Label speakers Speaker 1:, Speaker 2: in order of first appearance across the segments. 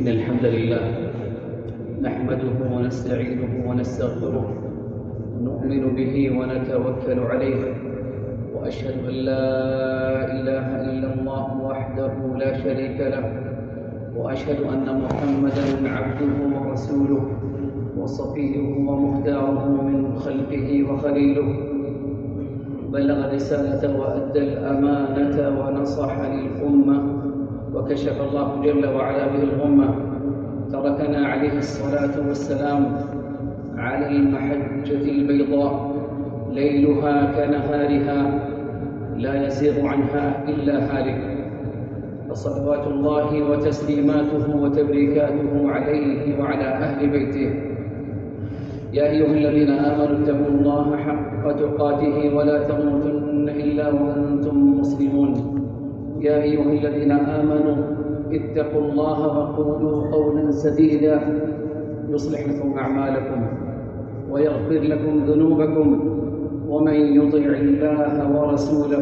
Speaker 1: إن الحمد لله نحمده ونستعينه ونستغفره ونؤمن به ونتوكل عليه، وأشهد أن لا إله إلا الله وحده لا شريك له، وأشهد أن محمدًا عبده ورسوله وصفيه ومختاره من خلقه وخليله، بلغ الرسالة وأدى الأمانة ونصح للأمة، وكشف الله جل وعلا به الغمة. تركنا عليه الصلاة والسلام على المحجة البيضاء ليلها كنهارها لا يزيغ عنها إلا هالك، فصلوات الله وتسليماته وتبريكاته عليه وعلى أهل بيته. يا أيها الذين آمنوا اتقوا الله حق تقاته ولا تموتن إلا وأنتم مسلمون. يا أيها الذين آمنوا اتقوا الله وقولوا قولا سديدا يصلح لكم أعمالكم ويغفر لكم ذنوبكم، ومن يطع الله ورسوله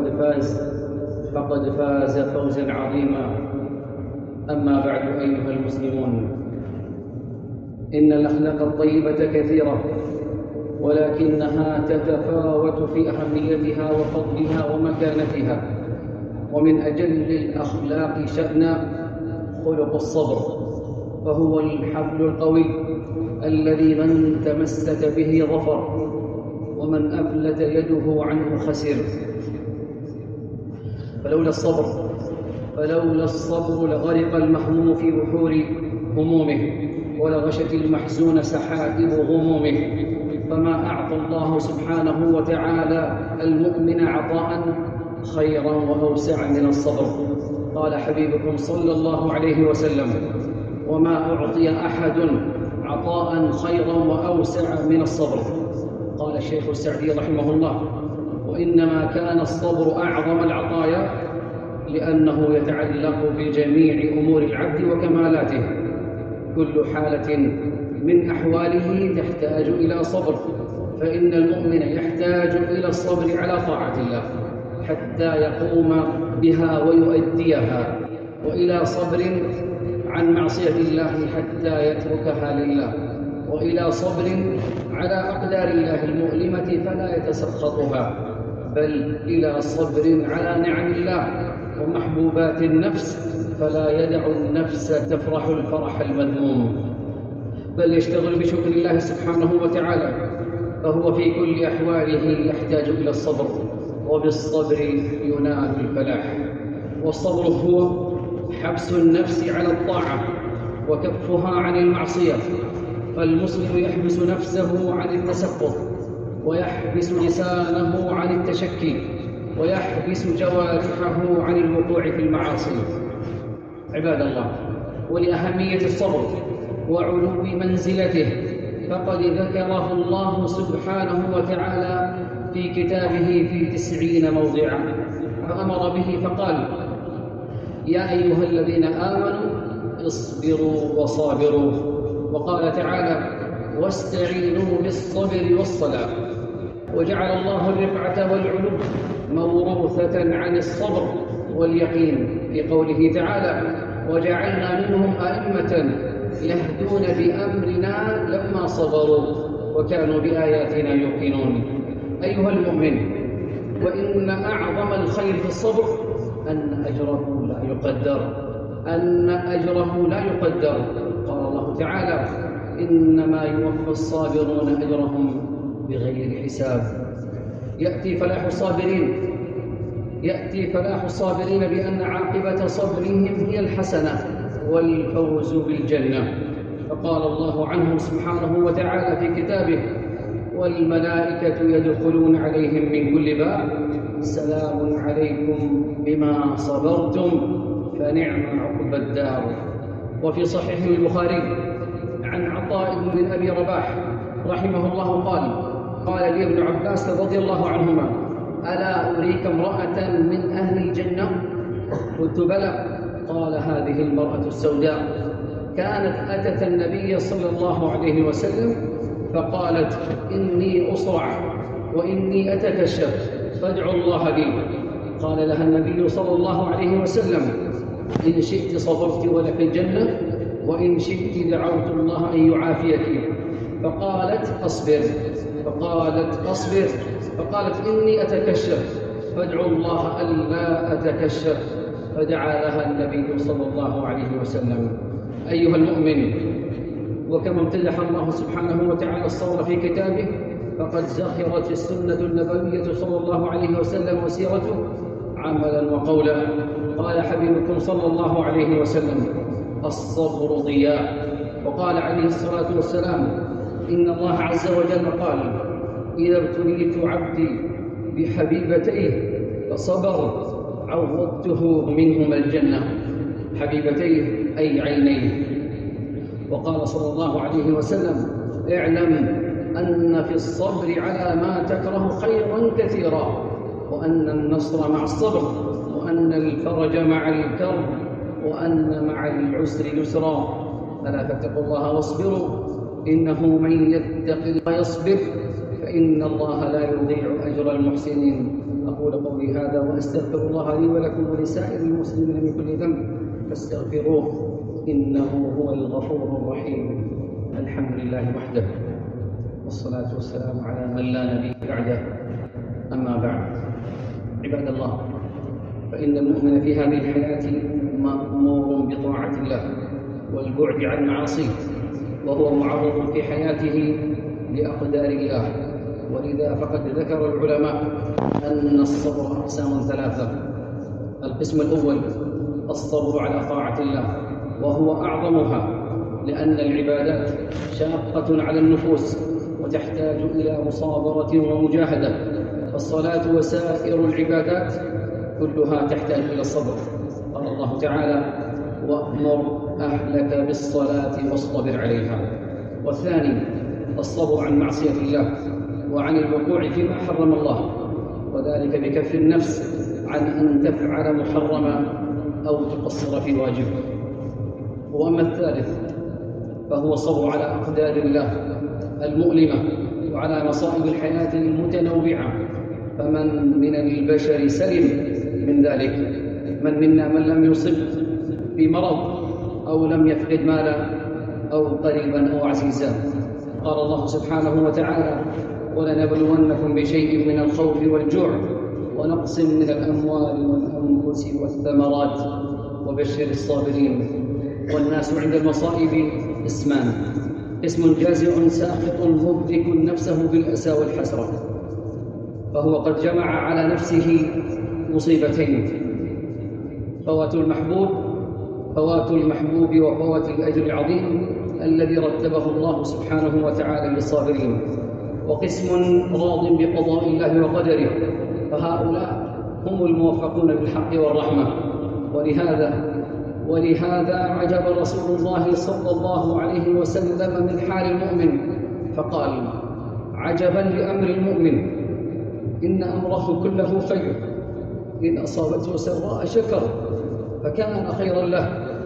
Speaker 1: فقد فاز فوزا عظيما. أما بعد أيها المسلمون، إن الأخلاق الطيبة كثيرة، ولكنها تتفاوت في أهميتها وفضلها ومكانتها. ومن أجل الأخلاق شأنا خلق الصبر، فهو الحبل القوي الذي من تمسك به ظفر، ومن أفلت يده عنه خسر. فلولا الصبر لغرق المهموم في بحور همومه، ولغشت المحزون سحائب غمومه. فما أعطى الله سبحانه وتعالى المؤمن عطاء خيرا وأوسع من الصبر. قال حبيبكم صلى الله عليه وسلم: وما أعطي أحد عطاء خيرا وأوسع من الصبر. قال الشيخ السعدي رحمه الله: وإنما كان الصبر أعظم العطايا لأنه يتعلق بجميع أمور العبد وكمالاته. كل حالة من أحواله تحتاج إلى صبر، فإن المؤمن يحتاج إلى الصبر على طاعة الله حتى يقوم بها ويؤديها، وإلى صبر عن معصية الله حتى يتركها لله، وإلى صبر على أقدار الله المؤلمة فلا يتسخطها، بل إلى صبر على نعم الله ومحبوبات النفس فلا يدع النفس تفرح الفرح المذموم، بل يشتغل بشكر الله سبحانه وتعالى. فهو في كل أحواله يحتاج إلى الصبر، وبالصبر ينال الفلاح. والصبر هو حبس النفس على الطاعة وكفها عن المعصية. فالمسلم يحبس نفسه عن التسخط، ويحبس لسانه عن التشكي، ويحبس جوارحه عن الوقوع في المعاصي. عباد الله، ولأهمية الصبر وعلو منزلته فقد ذكره الله سبحانه وتعالى في كتابه في 90 موضعا، فأمر به فقال: يا أيها الذين آمنوا اصبروا وصابروا. وقال تعالى: واستعينوا بالصبر والصلاة. وجعل الله الرفعة والعلو موروثة عن الصبر واليقين في قوله تعالى: وجعلنا منهم أئمة يهدون بأمرنا لما صبروا وكانوا بآياتنا يوقنون. أيها المؤمن، وإن أعظم الخير في الصبر أن أجره لا يقدر. قال الله تعالى: إنما يوفى الصابرون أجرهم بغير حساب. يأتي فلاح الصابرين بأن عاقبة صبرهم هي الحسنة والفوز بالجنة. فقال الله عنهم سبحانه وتعالى في كتابه: والملائكة يدخلون عليهم من كل باب سلام عليكم بما صبرتم فنعم عقبى الدار. وفي صحيح البخاري عن عطاء بن أبي رباح رحمه الله قال لي ابن عباس رضي الله عنهما: ألا أريك امرأة من أهل الجنة؟ قلت: بلى. قال: هذه المرأة السوداء كانت أتت النبي صلى الله عليه وسلم فقالت: إني أصرع وإني أتكشف فادعوا الله لي. قال لها النبي صلى الله عليه وسلم: إن شئت صبرت ولك الجنة، وإن شئت دعوت الله أن يعافيك. فقالت أصبر. فقالت إني أتكشف، فادعوا الله ألا أتكشف. فدعا لها النبي صلى الله عليه وسلم. أيها المؤمن، وكما امتدح الله سبحانه وتعالى الصبر في كتابه، فقد زخرت السنة النبوية صلى الله عليه وسلم وسيرته عملا وقولا. قال حبيبكم صلى الله عليه وسلم: الصبر ضياء. وقال عليه الصلاة والسلام: إن الله عز وجل قال: إذا ابتليت عبدي بحبيبتيه فصبر عوضته منهما الجنة. حبيبتيه أي عينيه. وقال صلى الله عليه وسلم: اعلم أن في الصبر على ما تكره خيرا كثيرا، وأن النصر مع الصبر، وأن الفرج مع الكرب، وأن مع العسر يسرا. ألا فاتقوا الله واصبروا، إنه من يتق الله يصبر فإن الله لا يضيع أجر المحسنين. أقول قولي هذا وأستغفر الله لي ولكم ولسائر المسلمين من كل ذنب فاستغفروه إنه هو الغفور الرحيم. الحمد لله وحده، والصلاة والسلام على من لا نبي بعده. أما بعد، عباد الله، فإن المؤمن في هذه الحياة مأمور بطاعة الله والبعد عن معاصيه، وهو معرض في حياته لأقدار الله. ولذا فقد ذكر العلماء أن الصبر أقسام ثلاثة. القسم الأول الصبر على طاعة الله، وهو أعظمها، لأن العبادات شاقة على النفوس وتحتاج إلى مصابرة ومجاهدة، فالصلاة وسائر العبادات كلها تحتاج إلى الصبر. قال الله تعالى: وأمر أهلك بالصلاة واصطبر عليها. والثاني الصبر عن معصية الله وعن الوقوع فيما حرم الله، وذلك بكف النفس عن أن تفعل محرما أو تقصر في واجب. وأما الثالث فهو الصبر على أقدار الله المؤلمة وعلى مصائب الحياة المتنوعة. فمن من البشر سلم من ذلك؟ من منا من لم يصب بمرض أو لم يفقد مالا أو قريبا أو عزيزا؟ قال الله سبحانه وتعالى: ولنبلونكم بشيء من الخوف والجوع ونقص من الأموال والأنفس والثمرات وبشر الصابرين. والناس عند المصائب اسمان: اسم جازع ساخط مدرك نفسه بالأسى والحسرة، فهو قد جمع على نفسه مصيبتين: فوات المحبوب وفوات الأجر العظيم الذي رتبه الله سبحانه وتعالى للصابرين. وقسم راض بقضاء الله وقدره، فهؤلاء هم الموفقون بالحق والرحمة. ولهذا عجب رسول الله صلى الله عليه وسلم من حال المؤمن فقال: عجبا لأمر المؤمن، إن أمره كله خير، إن أصابته سراء شكر فكان خيرا له،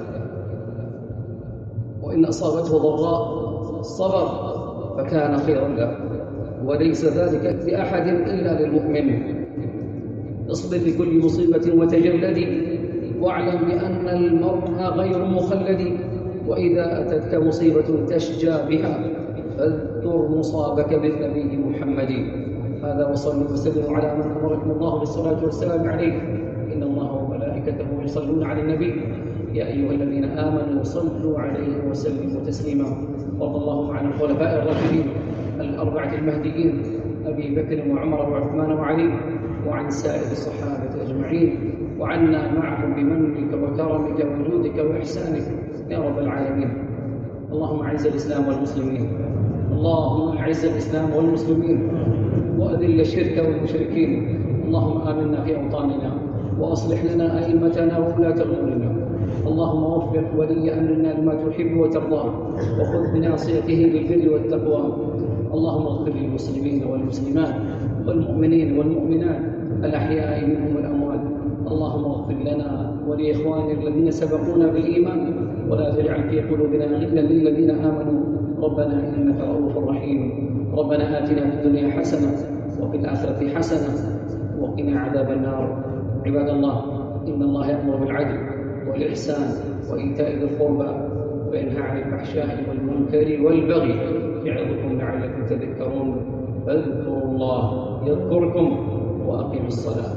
Speaker 1: وإن أصابته ضراء صبر فكان خيرا له، وليس ذلك لأحد إلا للمؤمن. اصبر لكل مصيبة وتجلدي، واعلم بأن المرء غير مخلد، وإذا أتتك مصيبة تشجى بها فاذكر مصابك بالنبي محمد. هذا وصلوا وسلموا على من أمركم الله بالصلاة والسلام عليه. إن الله وملائكته يصلون على النبي يا أيها الذين آمنوا صلوا عليه وسلموا تسليما. وارض اللهم عن الخلفاء الراشدين الأربعة المهديين أبي بكر وعمر وعثمان وعلي، وعن سائر الصحابة أجمعين، وعنا معهم بمنك وكرمك وجودك وإحسانك يا رب العالمين. اللهم أعز الإسلام والمسلمين، اللهم أعز الإسلام والمسلمين وأذل الشرك والمشركين. اللهم آمنا في أوطاننا وأصلح لنا أئمتنا وولاة أمورنا. اللهم وفق ولي أمرنا لما تحب وترضى، وخذ بناصيته بالبر والتقوى. اللهم اغفر للمسلمين والمسلمات والمؤمنين والمؤمنات الأحياء منهم والأموات. اللهم اغفر لنا ولإخواننا الذين سبقونا بالإيمان، ولا تجعل في قلوبنا غلا للذين آمنوا. ربنا إنك رؤوف رحيم. ربنا آتنا في الدنيا حسنة وفي الآخرة حسنة وقنا عذاب النار. عباد الله، إن الله يأمر بالعدل والإحسان وإيتاء ذي القربى وينهى عن الفحشاء والمنكر والبغي يعظكم لعلكم تذكرون فاذكروا الله يذكركم وأقيموا الصلاة.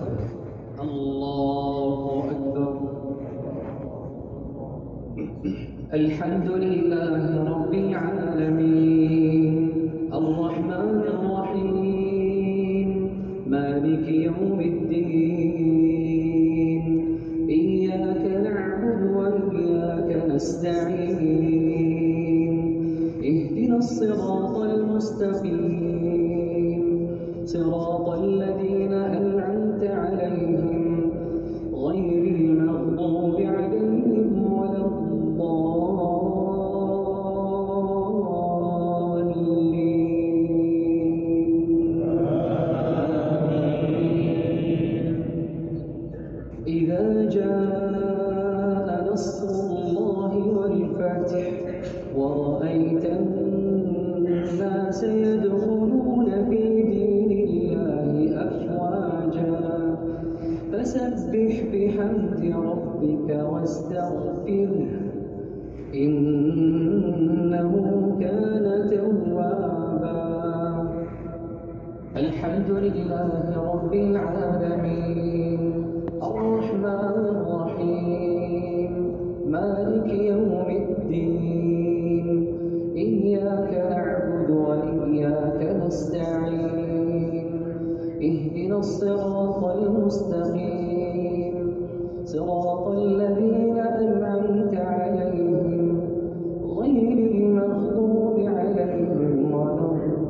Speaker 1: الله أكبر. الحمد لله رب العالمين الرحمن الرحيم مالك يوم الدين إياك نعبد وإياك نستعين اهدنا الصراط المستقيم صراط الذين أنعمت عليهم غير المغضوب عليهم ولا إذا جاء نصر الله والفتح ورأيت الناس يدخلون في دين الله أفواجا فسبح بحمد ربك واستغفره إنه كان توابا. الحمد لله رب العالمين الرحمن الرحيم مالك يوم الدين إياك نعبد وإياك نستعين اهدنا الصراط المستقيم صراط الذين أنعمت عليهم غير المغضوب عليهم ولا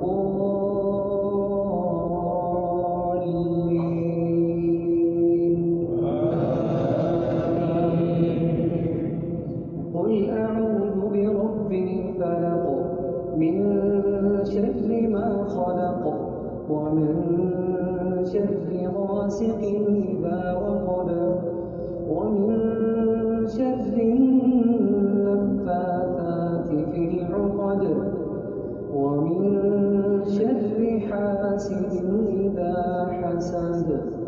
Speaker 1: قل أعوذ برب الفلق من شر ما خلق ومن شر غاسق إذا وقب ومن شر النفاثات في العقد ومن شر حاسد إذا حسد.